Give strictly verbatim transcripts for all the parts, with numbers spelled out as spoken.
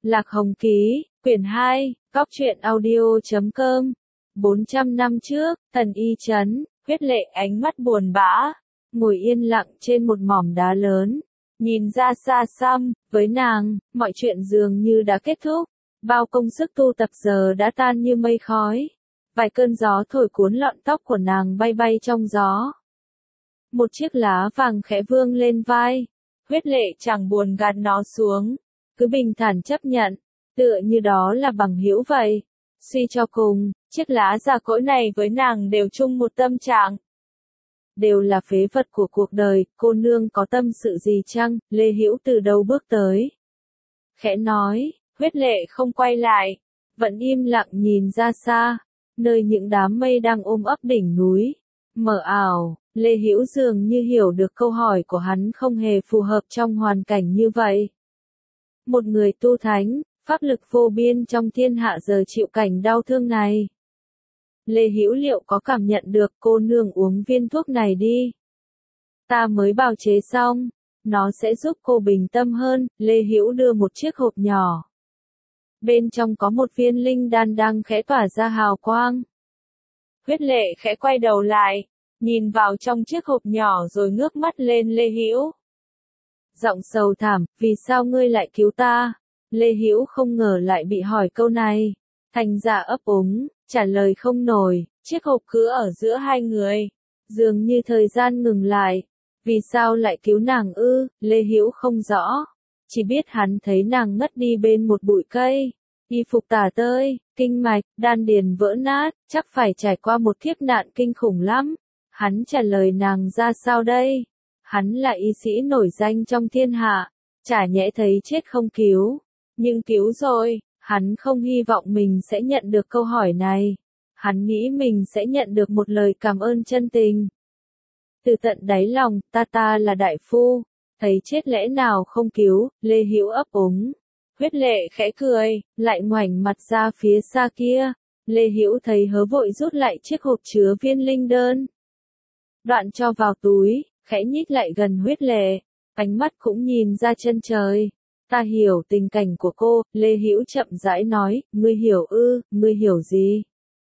Lạc Hồng Ký, quyển hai, góc truyện audio chấm com. bốn trăm năm trước, thần y trấn, Huyết Lệ ánh mắt buồn bã, ngồi yên lặng trên một mỏm đá lớn, nhìn ra xa xăm, với nàng, mọi chuyện dường như đã kết thúc, bao công sức tu tập giờ đã tan như mây khói, vài cơn gió thổi cuốn lọn tóc của nàng bay bay trong gió. Một chiếc lá vàng khẽ vương lên vai, Huyết Lệ chẳng buồn gạt nó xuống, cứ bình thản chấp nhận, tựa như đó là bằng hữu vậy. Suy cho cùng, chiếc lá già cỗi này với nàng đều chung một tâm trạng. Đều là phế vật của cuộc đời, cô nương có tâm sự gì chăng? Lê Hữu từ đâu bước tới. Khẽ nói, Huyết Lệ không quay lại, vẫn im lặng nhìn ra xa, nơi những đám mây đang ôm ấp đỉnh núi. Mờ ảo, Lê Hữu dường như hiểu được câu hỏi của hắn không hề phù hợp trong hoàn cảnh như vậy. Một người tu thánh, pháp lực vô biên trong thiên hạ giờ chịu cảnh đau thương này. Lê Hữu liệu có cảm nhận được? Cô nương uống viên thuốc này đi. Ta mới bào chế xong, nó sẽ giúp cô bình tâm hơn. Lê Hữu đưa một chiếc hộp nhỏ. Bên trong có một viên linh đan đang khẽ tỏa ra hào quang. Huyết Lệ khẽ quay đầu lại, nhìn vào trong chiếc hộp nhỏ rồi ngước mắt lên Lê Hữu. Giọng sầu thảm, vì sao ngươi lại cứu ta? Lê Hữu không ngờ lại bị hỏi câu này. Thành ra ấp úng, trả lời không nổi, chiếc hộp cứ ở giữa hai người. Dường như thời gian ngừng lại. Vì sao lại cứu nàng ư? Lê Hữu không rõ. Chỉ biết hắn thấy nàng ngất đi bên một bụi cây. Y phục tả tơi, kinh mạch, đan điền vỡ nát, chắc phải trải qua một kiếp nạn kinh khủng lắm. Hắn trả lời nàng ra sao đây? Hắn là y sĩ nổi danh trong thiên hạ, chả nhẽ thấy chết không cứu. Nhưng cứu rồi, hắn không hy vọng mình sẽ nhận được câu hỏi này. Hắn nghĩ mình sẽ nhận được một lời cảm ơn chân tình. Từ tận đáy lòng, ta ta là đại phu, thấy chết lẽ nào không cứu? Lê Hữu ấp úng. Huyết Lệ khẽ cười, lại ngoảnh mặt ra phía xa kia. Lê Hữu thấy hớ vội rút lại chiếc hộp chứa viên linh đơn. Đoạn cho vào túi, khẽ nhích lại gần Huyết Lệ, ánh mắt cũng nhìn ra chân trời. Ta hiểu tình cảnh của cô, Lê Hữu chậm rãi nói, ngươi hiểu ư? Ngươi hiểu gì?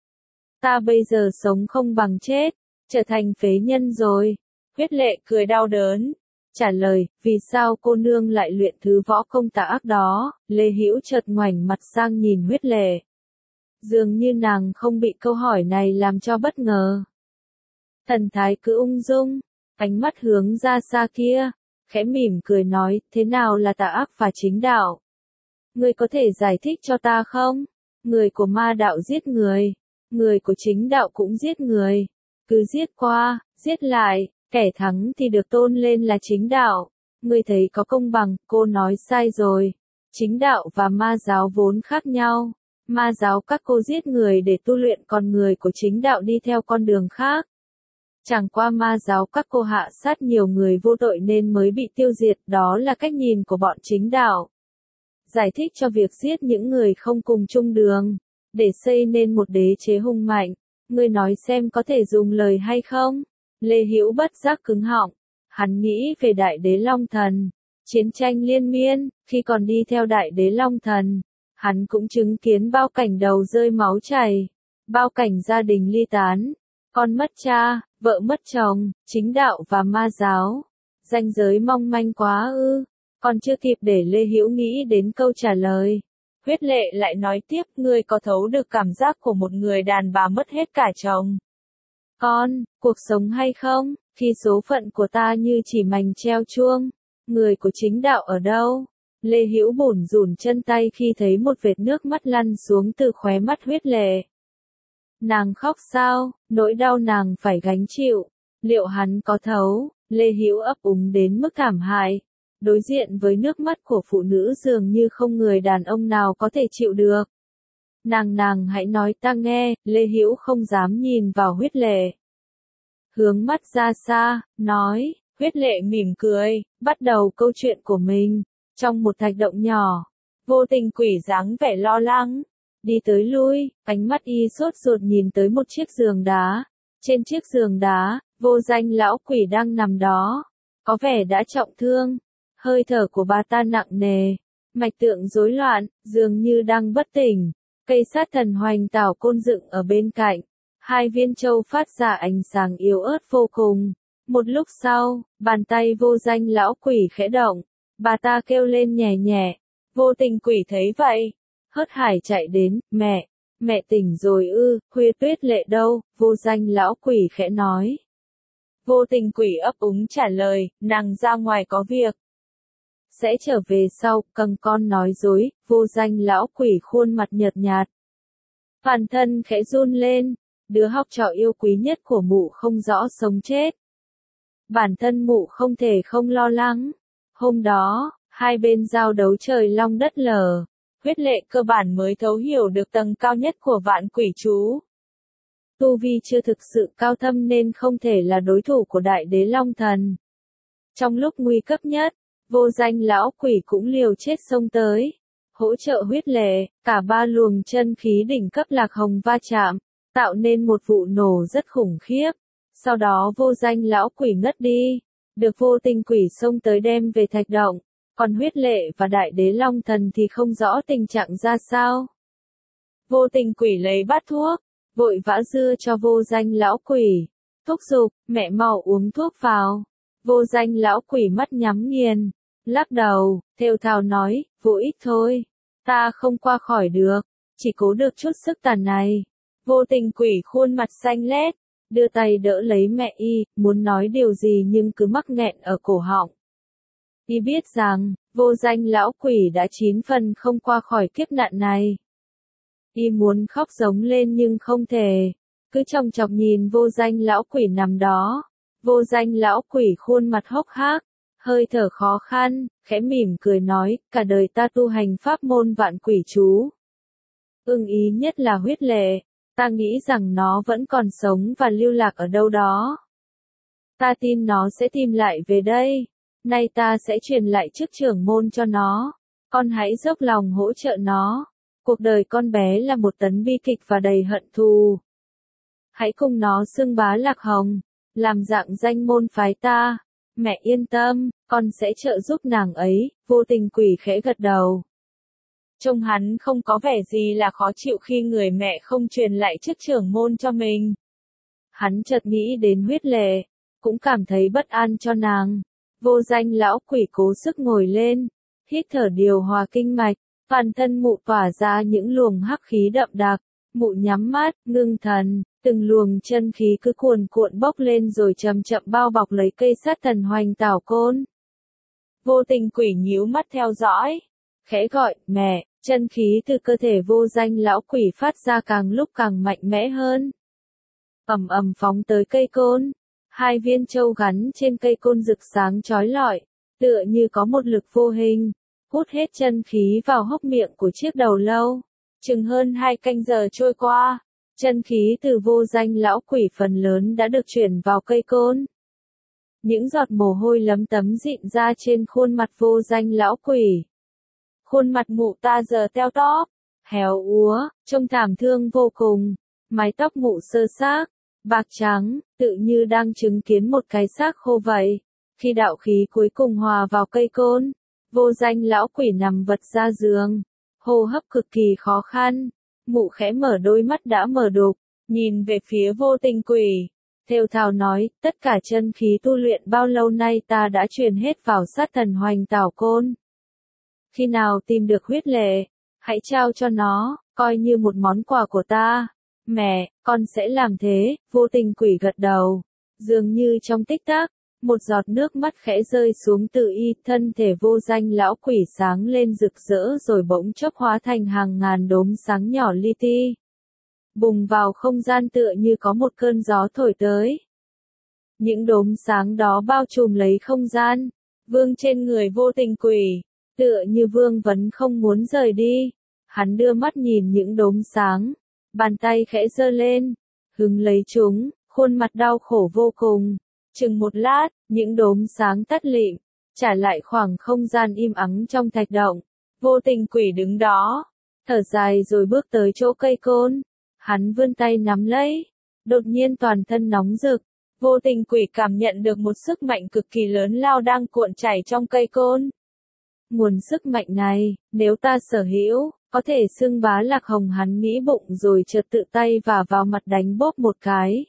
Ta bây giờ sống không bằng chết, trở thành phế nhân rồi. Huyết Lệ cười đau đớn, trả lời, vì sao cô nương lại luyện thứ võ công tà ác đó? Lê Hữu chợt ngoảnh mặt sang nhìn Huyết Lệ. Dường như nàng không bị câu hỏi này làm cho bất ngờ. Thần thái cứ ung dung, ánh mắt hướng ra xa kia, khẽ mỉm cười nói, thế nào là tà ác và chính đạo? Ngươi có thể giải thích cho ta không? Người của ma đạo giết người, người của chính đạo cũng giết người, cứ giết qua, giết lại, kẻ thắng thì được tôn lên là chính đạo. Ngươi thấy có công bằng? Cô nói sai rồi. Chính đạo và ma giáo vốn khác nhau. Ma giáo các cô giết người để tu luyện, còn người của chính đạo đi theo con đường khác. Chẳng qua ma giáo các cô hạ sát nhiều người vô tội nên mới bị tiêu diệt, đó là cách nhìn của bọn chính đạo. Giải thích cho việc giết những người không cùng chung đường, để xây nên một đế chế hùng mạnh, ngươi nói xem có thể dùng lời hay không? Lê Hữu bất giác cứng họng, hắn nghĩ về Đại Đế Long Thần, chiến tranh liên miên, khi còn đi theo Đại Đế Long Thần, hắn cũng chứng kiến bao cảnh đầu rơi máu chảy, bao cảnh gia đình ly tán, con mất cha, vợ mất chồng, chính đạo và ma giáo. Ranh giới mong manh quá ư? Còn chưa kịp để Lê Hữu nghĩ đến câu trả lời. Huyết Lệ lại nói tiếp, ngươi có thấu được cảm giác của một người đàn bà mất hết cả chồng, con, cuộc sống hay không? Khi số phận của ta như chỉ mành treo chuông, người của chính đạo ở đâu? Lê Hữu bủn rủn chân tay khi thấy một vệt nước mắt lăn xuống từ khóe mắt Huyết Lệ. Nàng khóc sao? Nỗi đau nàng phải gánh chịu. Liệu hắn có thấu? Lê Hữu ấp úng đến mức thảm hại. Đối diện với nước mắt của phụ nữ dường như không người đàn ông nào có thể chịu được. Nàng nàng hãy nói ta nghe. Lê Hữu không dám nhìn vào Huyết Lệ. Hướng mắt ra xa, nói. Huyết Lệ mỉm cười, bắt đầu câu chuyện của mình. Trong một thạch động nhỏ, vô tình quỷ dáng vẻ lo lắng. Đi tới lui, ánh mắt y sốt ruột nhìn tới một chiếc giường đá. Trên chiếc giường đá, vô danh lão quỷ đang nằm đó. Có vẻ đã trọng thương. Hơi thở của bà ta nặng nề. Mạch tượng rối loạn, dường như đang bất tỉnh. Cây sát thần hoành tảo côn dựng ở bên cạnh. Hai viên châu phát ra ánh sáng yếu ớt vô cùng. Một lúc sau, bàn tay vô danh lão quỷ khẽ động. Bà ta kêu lên nhẹ nhẹ. Vô Tình Quỷ thấy vậy, hớt hải chạy đến. Mẹ, mẹ tỉnh rồi ư? Khuya Tuyết Lệ đâu? Vô danh lão quỷ khẽ nói. Vô Tình Quỷ ấp úng trả lời, nàng ra ngoài có việc. Sẽ trở về sau, cầm con nói dối. Vô danh lão quỷ khuôn mặt nhợt nhạt. Toàn thân khẽ run lên. Đứa học trò yêu quý nhất của mụ không rõ sống chết. Bản thân mụ không thể không lo lắng. Hôm đó, hai bên giao đấu trời long đất lở. Huyết Lệ cơ bản mới thấu hiểu được tầng cao nhất của vạn quỷ chú. Tu vi chưa thực sự cao thâm nên không thể là đối thủ của đại đế long thần. Trong lúc nguy cấp nhất, vô danh lão quỷ cũng liều chết xông tới. Hỗ trợ Huyết Lệ, cả ba luồng chân khí đỉnh cấp lạc hồng va chạm, tạo nên một vụ nổ rất khủng khiếp. Sau đó vô danh lão quỷ ngất đi, được Vô Tình Quỷ xông tới đem về thạch động, còn Huyết Lệ và đại đế long thần thì không rõ tình trạng ra sao. Vô Tình Quỷ lấy bát thuốc, vội vã dưa cho vô danh lão quỷ, thúc giục, mẹ mau uống thuốc vào. Vô danh lão quỷ mắt nhắm nghiền, lắc đầu, thều thào nói, vô ích thôi, ta không qua khỏi được, chỉ cố được chút sức tàn này. Vô Tình Quỷ khuôn mặt xanh lét, đưa tay đỡ lấy mẹ y, muốn nói điều gì nhưng cứ mắc nghẹn ở cổ họng. Y biết rằng, vô danh lão quỷ đã chín phần không qua khỏi kiếp nạn này. Y muốn khóc giống lên nhưng không thể, cứ chòng chọc nhìn vô danh lão quỷ nằm đó. Vô danh lão quỷ khuôn mặt hốc hác, hơi thở khó khăn, khẽ mỉm cười nói, cả đời ta tu hành pháp môn vạn quỷ chú. Ưng ý nhất là Huyết Lệ, ta nghĩ rằng nó vẫn còn sống và lưu lạc ở đâu đó. Ta tin nó sẽ tìm lại về đây, nay ta sẽ truyền lại chức trưởng môn cho nó, con hãy dốc lòng hỗ trợ nó. Cuộc đời con bé là một tấn bi kịch và đầy hận thù. Hãy cùng nó xưng bá lạc hồng, làm dạng danh môn phái ta. Mẹ yên tâm, con sẽ trợ giúp nàng ấy. Vô Tình Quỷ khẽ gật đầu. Trông hắn không có vẻ gì là khó chịu khi người mẹ không truyền lại chức trưởng môn cho mình. Hắn chợt nghĩ đến Huyết Lệ, cũng cảm thấy bất an cho nàng. Vô danh lão quỷ cố sức ngồi lên, hít thở điều hòa kinh mạch, toàn thân mụ tỏa ra những luồng hắc khí đậm đặc. Mụ nhắm mắt, ngưng thần, từng luồng chân khí cứ cuồn cuộn bốc lên rồi chậm chậm bao bọc lấy cây sát thần hoành tảo côn. Vô Tình Quỷ nhíu mắt theo dõi, khẽ gọi, mẹ, chân khí từ cơ thể vô danh lão quỷ phát ra càng lúc càng mạnh mẽ hơn. Ầm ầm phóng tới cây côn, hai viên châu gắn trên cây côn rực sáng chói lọi, tựa như có một lực vô hình, hút hết chân khí vào hốc miệng của chiếc đầu lâu. Chừng hơn hai canh giờ trôi qua, chân khí từ vô danh lão quỷ phần lớn đã được chuyển vào cây côn. Những giọt mồ hôi lấm tấm rịn ra trên khuôn mặt vô danh lão quỷ. Khuôn mặt mụ ta giờ teo tóp, héo úa, trông thảm thương vô cùng. Mái tóc mụ sơ xác, bạc trắng, tự như đang chứng kiến một cái xác khô vậy. Khi đạo khí cuối cùng hòa vào cây côn, vô danh lão quỷ nằm vật ra giường, hô hấp cực kỳ khó khăn. Mụ khẽ mở đôi mắt đã mở đục, nhìn về phía Vô Tình Quỷ, thều thào nói, tất cả chân khí tu luyện bao lâu nay ta đã truyền hết vào sát thần hoành tảo côn. Khi nào tìm được Huyết Lệ, hãy trao cho nó, coi như một món quà của ta. Mẹ, con sẽ làm thế. Vô Tình Quỷ gật đầu, dường như trong tích tắc, một giọt nước mắt khẽ rơi xuống từ y, thân thể vô danh lão quỷ sáng lên rực rỡ rồi bỗng chốc hóa thành hàng ngàn đốm sáng nhỏ li ti. Bùng vào không gian tựa như có một cơn gió thổi tới. Những đốm sáng đó bao trùm lấy không gian, vương trên người Vô Tình Quỷ, tựa như vương vấn không muốn rời đi. Hắn đưa mắt nhìn những đốm sáng, bàn tay khẽ giơ lên, hứng lấy chúng, khuôn mặt đau khổ vô cùng. Chừng một lát, những đốm sáng tắt lịm, trả lại khoảng không gian im ắng trong thạch động. Vô Tình Quỷ đứng đó, thở dài rồi bước tới chỗ cây côn. Hắn vươn tay nắm lấy, đột nhiên toàn thân nóng rực. Vô Tình Quỷ cảm nhận được một sức mạnh cực kỳ lớn lao đang cuộn chảy trong cây côn. Nguồn sức mạnh này, nếu ta sở hữu, có thể xưng bá Lạc Hồng. Hắn nghĩ bụng rồi chợt tự tay và vào mặt đánh bốp một cái.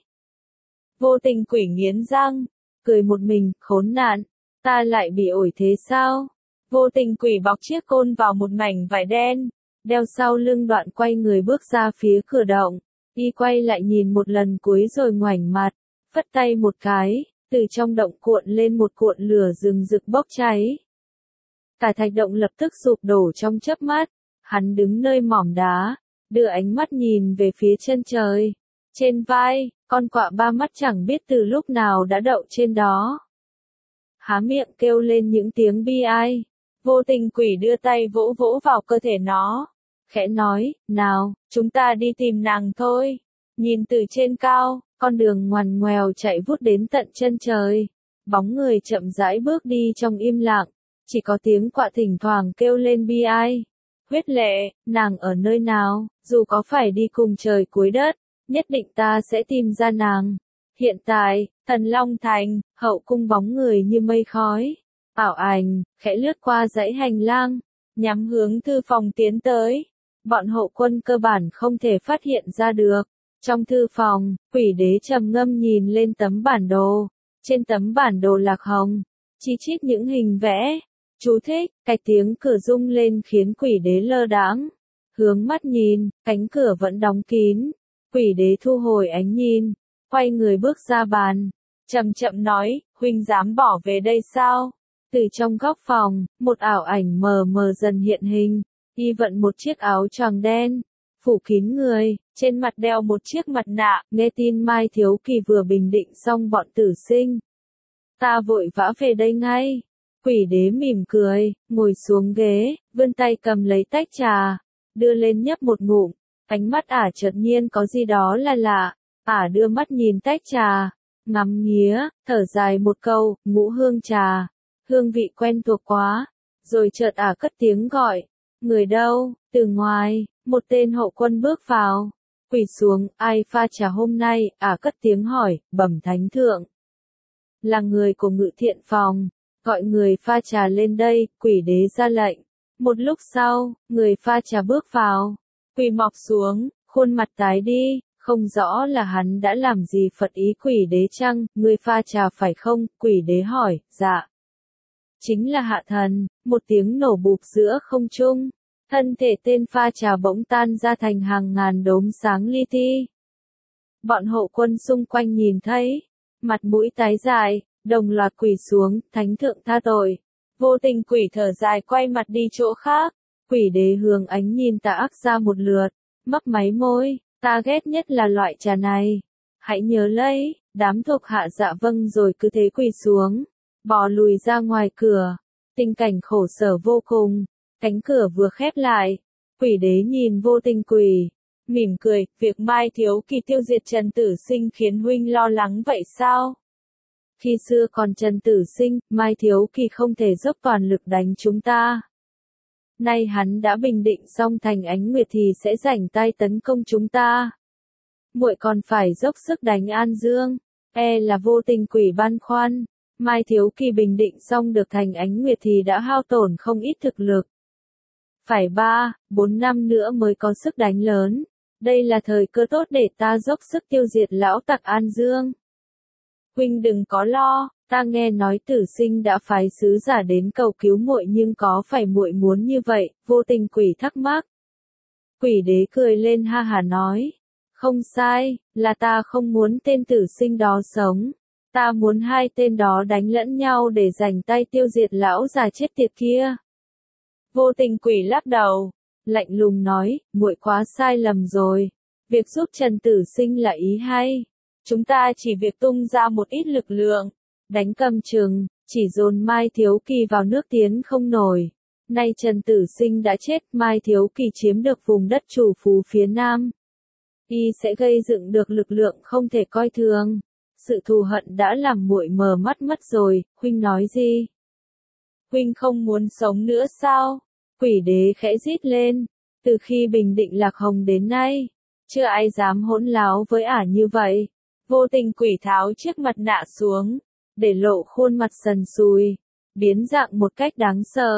Vô Tình Quỷ nghiến răng, cười một mình, khốn nạn, ta lại bị ổi thế sao? Vô Tình Quỷ bọc chiếc côn vào một mảnh vải đen, đeo sau lưng, đoạn quay người bước ra phía cửa động. Y quay lại nhìn một lần cuối rồi ngoảnh mặt, phất tay một cái, từ trong động cuộn lên một cuộn lửa rừng rực bốc cháy. Cả thạch động lập tức sụp đổ trong chớp mắt. Hắn đứng nơi mỏm đá, đưa ánh mắt nhìn về phía chân trời. Trên vai, con quạ ba mắt chẳng biết từ lúc nào đã đậu trên đó. Há miệng kêu lên những tiếng bi ai. Vô Tình Quỷ đưa tay vỗ vỗ vào cơ thể nó, khẽ nói, nào, chúng ta đi tìm nàng thôi. Nhìn từ trên cao, con đường ngoằn ngoèo chạy vút đến tận chân trời. Bóng người chậm rãi bước đi trong im lặng, chỉ có tiếng quạ thỉnh thoảng kêu lên bi ai. Huyết Lệ, nàng ở nơi nào? Dù có phải đi cùng trời cuối đất, nhất định ta sẽ tìm ra nàng. Hiện tại, Thần Long Thành, hậu cung bóng người như mây khói, ảo ảnh, khẽ lướt qua dãy hành lang, nhắm hướng thư phòng tiến tới. Bọn hậu quân cơ bản không thể phát hiện ra được. Trong thư phòng, Quỷ Đế trầm ngâm nhìn lên tấm bản đồ. Trên tấm bản đồ Lạc Hồng, chi chít những hình vẽ. Chú thích, cái tiếng cửa rung lên khiến Quỷ Đế lơ đãng. Hướng mắt nhìn, cánh cửa vẫn đóng kín. Quỷ Đế thu hồi ánh nhìn, quay người bước ra bàn. Chậm chậm nói, huynh dám bỏ về đây sao? Từ trong góc phòng, một ảo ảnh mờ mờ dần hiện hình. Y vận một chiếc áo choàng đen, phủ kín người, trên mặt đeo một chiếc mặt nạ. Nghe tin Mai Thiếu Kỳ vừa bình định xong bọn tử sinh. Ta vội vã về đây ngay. Quỷ Đế mỉm cười, ngồi xuống ghế, vươn tay cầm lấy tách trà, đưa lên nhấp một ngụm. Ánh mắt ả chợt nhiên có gì đó là lạ. Ả đưa mắt nhìn tách trà, ngắm nghía, thở dài một câu, ngũ hương trà, hương vị quen thuộc quá. Rồi chợt ả cất tiếng gọi, người đâu? Từ ngoài, một tên hậu quân bước vào, quỳ xuống, ai pha trà hôm nay? Ả cất tiếng hỏi, bẩm thánh thượng. Là người của Ngự Thiện Phòng, gọi người pha trà lên đây. Quỷ Đế ra lệnh. Một lúc sau, người pha trà bước vào, quỳ mọc xuống, khuôn mặt tái đi, không rõ là hắn đã làm gì phật ý Quỷ Đế chăng? Người pha trà phải không? Quỷ Đế hỏi. Dạ. Chính là hạ thần. Một tiếng nổ bụp giữa không trung, thân thể tên pha trà bỗng tan ra thành hàng ngàn đốm sáng li ti. Bọn hộ quân xung quanh nhìn thấy, mặt mũi tái dại, đồng loạt quỳ xuống, thánh thượng tha tội. Vô Tình Quỷ thở dài quay mặt đi chỗ khác. Quỷ Đế hướng ánh nhìn tà ác ra một lượt, mấp máy môi, ta ghét nhất là loại trà này. Hãy nhớ lấy. Đám thuộc hạ dạ vâng rồi cứ thế quỳ xuống, bò lùi ra ngoài cửa. Tình cảnh khổ sở vô cùng. Cánh cửa vừa khép lại, Quỷ Đế nhìn Vô Tình Quỷ, mỉm cười, việc Mai Thiếu Kỳ tiêu diệt Trần Tử Sinh khiến huynh lo lắng vậy sao? Khi xưa còn Trần Tử Sinh, Mai Thiếu Kỳ không thể dốc toàn lực đánh chúng ta. Nay hắn đã bình định xong thành Ánh Nguyệt thì sẽ rảnh tay tấn công chúng ta. Muội còn phải dốc sức đánh An Dương. E là Vô Tình Quỷ băn khoăn. Mai Thiếu Kỳ bình định xong được thành Ánh Nguyệt thì đã hao tổn không ít thực lực. Phải ba, bốn năm nữa mới có sức đánh lớn. Đây là thời cơ tốt để ta dốc sức tiêu diệt lão tặc An Dương. Huynh đừng có lo, ta nghe nói Tử Sinh đã phái sứ giả đến cầu cứu muội, nhưng có phải muội muốn như vậy? Vô Tình Quỷ thắc mắc. Quỷ Đế cười lên ha hả nói, không sai, là ta không muốn tên Tử Sinh đó sống. Ta muốn hai tên đó đánh lẫn nhau để giành tay tiêu diệt lão già chết tiệt kia. Vô Tình Quỷ lắc đầu, lạnh lùng nói, muội quá sai lầm rồi. Việc giúp Trần Tử Sinh là ý hay. Chúng ta chỉ việc tung ra một ít lực lượng, đánh cầm chừng, chỉ dồn Mai Thiếu Kỳ vào nước tiến không nổi. Nay Trần Tử Sinh đã chết, Mai Thiếu Kỳ chiếm được vùng đất chủ phú phía Nam. Y sẽ gây dựng được lực lượng không thể coi thường. Sự thù hận đã làm muội mờ mắt mất rồi. Huynh nói gì? Huynh không muốn sống nữa sao? Quỷ Đế khẽ rít lên. Từ khi bình định Lạc Hồng đến nay, chưa ai dám hỗn láo với ả như vậy. Vô Tình Quỷ tháo chiếc mặt nạ xuống, để lộ khuôn mặt sần sùi, biến dạng một cách đáng sợ.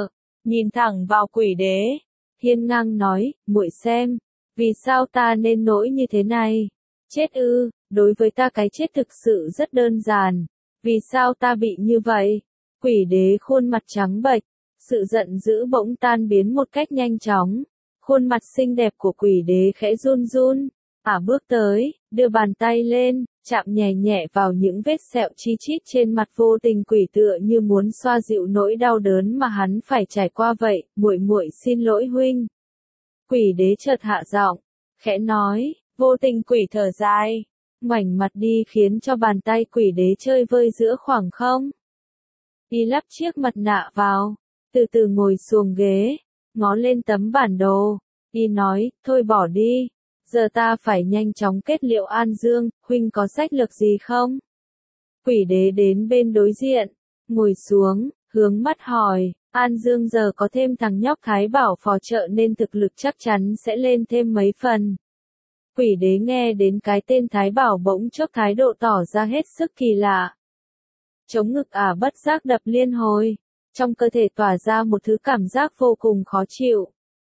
nhìn thẳng vào quỷ đế. Hiên ngang nói, muội xem, vì sao ta nên nỗi như thế này? Chết ư, đối với ta cái chết thực sự rất đơn giản. Vì sao ta bị như vậy? Quỷ đế khuôn mặt trắng bệch, sự giận dữ bỗng tan biến một cách nhanh chóng. Khuôn mặt xinh đẹp của quỷ đế khẽ run run. Ả bước tới, đưa bàn tay lên, chạm nhẹ nhẹ vào những vết sẹo chi chít trên mặt Vô Tình Quỷ tựa như muốn xoa dịu nỗi đau đớn mà hắn phải trải qua vậy. Muội muội xin lỗi huynh. Quỷ đế chợt hạ giọng, khẽ nói. Vô Tình Quỷ thở dài, ngoảnh mặt đi khiến cho bàn tay quỷ đế chơi vơi giữa khoảng không. Y lắp chiếc mặt nạ vào, từ từ ngồi xuống ghế, ngó lên tấm bản đồ. Y nói, thôi bỏ đi, giờ ta phải nhanh chóng kết liễu An Dương, huynh có sách lược gì không? Quỷ đế đến bên đối diện, ngồi xuống, hướng mắt hỏi, An Dương giờ có thêm thằng nhóc Thái Bảo phò trợ nên thực lực chắc chắn sẽ lên thêm mấy phần. Quỷ đế nghe đến cái tên Thái Bảo bỗng chốc thái độ tỏ ra hết sức kỳ lạ. Chống ngực Ả bất giác đập liên hồi, trong cơ thể tỏa ra một thứ cảm giác vô cùng khó chịu.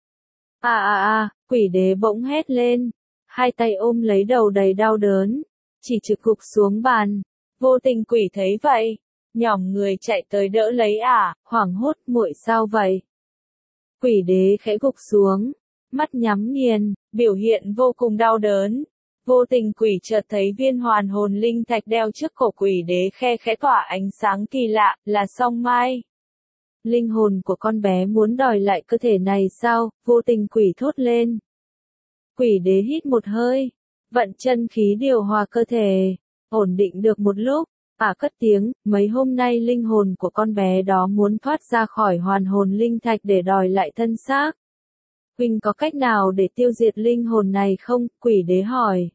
À à à, quỷ đế bỗng hét lên, hai tay ôm lấy đầu đầy đau đớn, chỉ trực gục xuống bàn. Vô Tình Quỷ thấy vậy, nhỏm người chạy tới đỡ lấy Ả, hoảng hốt, muội sao vậy? Quỷ đế khẽ gục xuống, mắt nhắm nghiền, biểu hiện vô cùng đau đớn. Vô Tình Quỷ chợt thấy viên hoàn hồn linh thạch đeo trước cổ quỷ đế khe khẽ tỏa ánh sáng kỳ lạ, là song mai. Linh hồn của con bé muốn đòi lại cơ thể này sao? Vô Tình Quỷ thốt lên. Quỷ đế hít một hơi, vận chân khí điều hòa cơ thể, ổn định được một lúc, Ả cất tiếng, mấy hôm nay linh hồn của con bé đó muốn thoát ra khỏi hoàn hồn linh thạch để đòi lại thân xác. Huynh có cách nào để tiêu diệt linh hồn này không? Quỷ đế hỏi.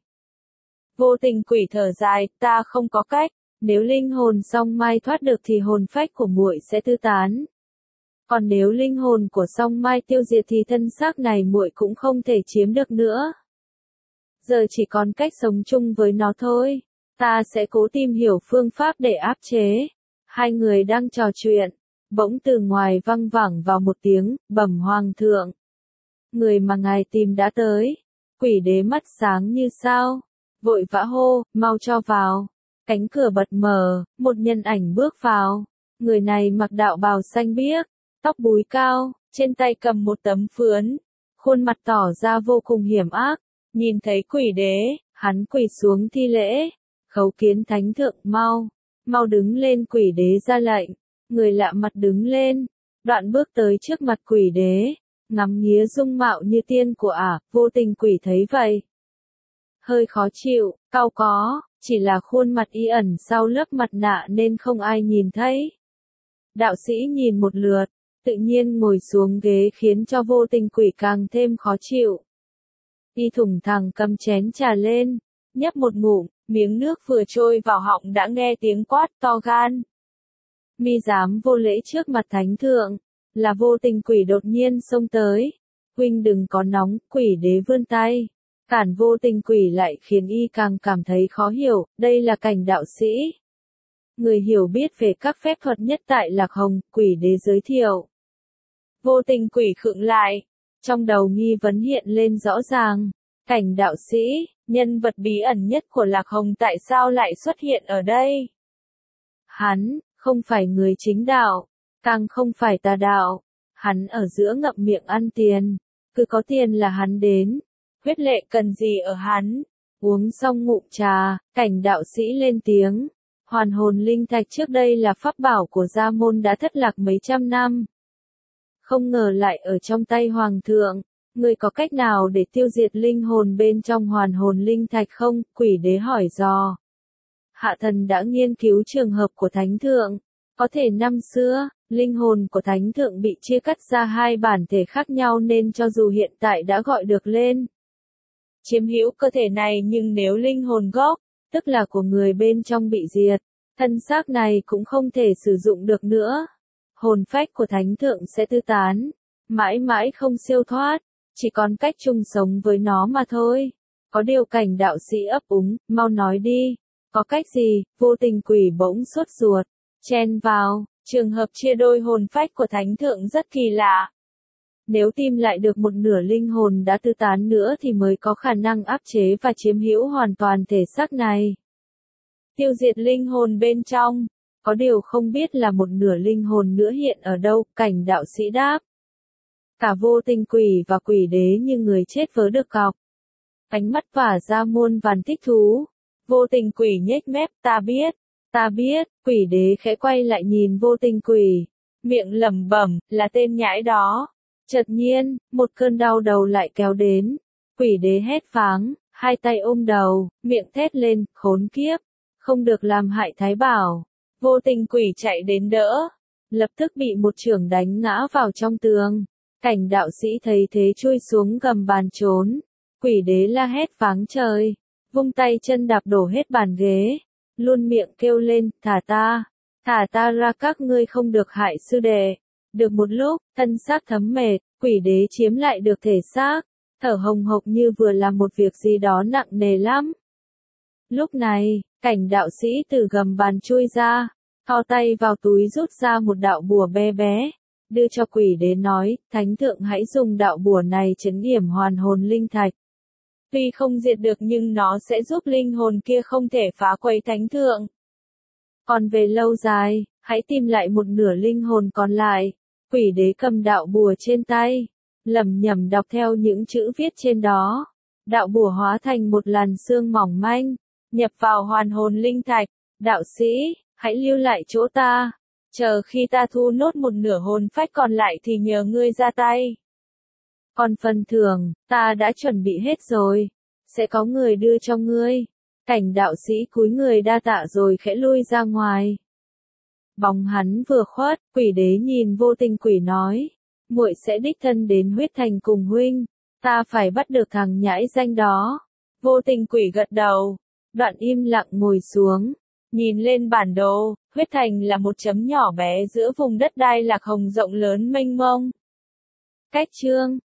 Vô Tình Quỷ thở dài, ta không có cách, nếu linh hồn song mai thoát được thì hồn phách của muội sẽ tư tán. Còn nếu linh hồn của song mai tiêu diệt thì thân xác này muội cũng không thể chiếm được nữa. Giờ chỉ còn cách sống chung với nó thôi, ta sẽ cố tìm hiểu phương pháp để áp chế. Hai người đang trò chuyện, bỗng từ ngoài văng vẳng vào một tiếng, bẩm hoàng thượng. Người mà ngài tìm đã tới. Quỷ đế mắt sáng như sao, vội vã hô, mau cho vào. Cánh cửa bật mở, một nhân ảnh bước vào. Người này mặc đạo bào xanh biếc, tóc búi cao, trên tay cầm một tấm phướn, khuôn mặt tỏ ra vô cùng hiểm ác. Nhìn thấy quỷ đế, hắn quỳ xuống thi lễ, khấu kiến thánh thượng, mau, mau đứng lên. Quỷ đế ra lệnh, người lạ mặt đứng lên, đoạn bước tới trước mặt quỷ đế, ngắm nghía dung mạo như tiên của Ả. Vô Tình Quỷ thấy vậy, hơi khó chịu, cau có, chỉ là khuôn mặt y ẩn sau lớp mặt nạ nên không ai nhìn thấy. Đạo sĩ nhìn một lượt, tự nhiên ngồi xuống ghế khiến cho Vô Tình Quỷ càng thêm khó chịu. Y thủng thẳng cầm chén trà lên, nhấp một ngụm, miếng nước vừa trôi vào họng đã nghe tiếng quát to gan. Mi dám vô lễ trước mặt thánh thượng, là Vô Tình Quỷ đột nhiên xông tới. Huynh đừng có nóng, quỷ đế vươn tay, cản Vô Tình Quỷ lại khiến y càng cảm thấy khó hiểu, đây là Cảnh đạo sĩ. Người hiểu biết về các phép thuật nhất tại Lạc Hồng, quỷ đế giới thiệu. Vô Tình Quỷ khựng lại, trong đầu nghi vấn hiện lên rõ ràng. Cảnh đạo sĩ, nhân vật bí ẩn nhất của Lạc Hồng tại sao lại xuất hiện ở đây? Hắn, không phải người chính đạo, càng không phải tà đạo. Hắn ở giữa ngậm miệng ăn tiền, cứ có tiền là hắn đến. Huyết lệ cần gì ở hắn? Uống xong ngụm trà, Cảnh đạo sĩ lên tiếng. Hoàn hồn linh thạch trước đây là pháp bảo của gia môn đã thất lạc mấy trăm năm. Không ngờ lại ở trong tay hoàng thượng. Người có cách nào để tiêu diệt linh hồn bên trong hoàn hồn linh thạch không? Quỷ đế hỏi dò. Hạ thần đã nghiên cứu trường hợp của thánh thượng. Có thể năm xưa, linh hồn của thánh thượng bị chia cắt ra hai bản thể khác nhau nên cho dù hiện tại đã gọi được lên chiếm hữu cơ thể này nhưng nếu linh hồn gốc, tức là của người bên trong bị diệt, thân xác này cũng không thể sử dụng được nữa. Hồn phách của thánh thượng sẽ tư tán, mãi mãi không siêu thoát, chỉ còn cách chung sống với nó mà thôi. Có điều Cảnh đạo sĩ ấp úng, mau nói đi, có cách gì? Vô Tình Quỷ bỗng sốt ruột, chen vào, Trường hợp chia đôi hồn phách của thánh thượng rất kỳ lạ. Nếu tìm lại được một nửa linh hồn đã tư tán nữa thì mới có khả năng áp chế và chiếm hữu hoàn toàn thể xác này. Tiêu diệt linh hồn bên trong. Có điều không biết là một nửa linh hồn nữa hiện ở đâu, Cảnh đạo sĩ đáp. Cả vô tình quỷ và quỷ đế như người chết vớ được cọc. Ánh mắt vả ra muôn vàn thích thú. Vô tình quỷ nhếch mép, ta biết, ta biết, quỷ đế khẽ quay lại nhìn vô tình quỷ. Miệng lẩm bẩm, là tên nhãi đó. Chợt nhiên, một cơn đau đầu lại kéo đến. Quỷ đế hét pháng, hai tay ôm đầu, miệng thét lên, khốn kiếp, không được làm hại Thái Bảo. Vô tình quỷ chạy đến đỡ, lập tức bị một chưởng đánh ngã vào trong tường. Cảnh đạo sĩ thấy thế chui xuống gầm bàn trốn. Quỷ đế la hét pháng trời, vung tay chân đạp đổ hết bàn ghế, luôn miệng kêu lên, thả ta, thả ta ra, các ngươi không được hại sư đệ. Được một lúc, thân xác thấm mệt, quỷ đế chiếm lại được thể xác, thở hồng hộc như vừa làm một việc gì đó nặng nề lắm. Lúc này, cảnh đạo sĩ từ gầm bàn chui ra, thò tay vào túi rút ra một đạo bùa bé bé, đưa cho quỷ đế nói, thánh thượng hãy dùng đạo bùa này trấn yểm hoàn hồn linh thạch. Tuy không diệt được nhưng nó sẽ giúp linh hồn kia không thể phá quấy thánh thượng. Còn về lâu dài, hãy tìm lại một nửa linh hồn còn lại. Quỷ đế cầm đạo bùa trên tay, lẩm nhẩm đọc theo những chữ viết trên đó. Đạo bùa hóa thành một làn sương mỏng manh, nhập vào hoàn hồn linh thạch. Đạo sĩ, hãy lưu lại chỗ ta. Chờ khi ta thu nốt một nửa hồn phách còn lại thì nhờ ngươi ra tay. Còn phần thưởng, ta đã chuẩn bị hết rồi. Sẽ có người đưa cho ngươi. Cảnh đạo sĩ cúi người đa tạ rồi khẽ lui ra ngoài. Bóng hắn vừa khuất, quỷ đế nhìn vô tình quỷ nói. Muội sẽ đích thân đến huyết thành cùng huynh. Ta phải bắt được thằng nhãi danh đó. Vô tình quỷ gật đầu. Đoạn im lặng ngồi xuống. Nhìn lên bản đồ, huyết thành là một chấm nhỏ bé giữa vùng đất Đai Lạc Hồng rộng lớn mênh mông. Cách chương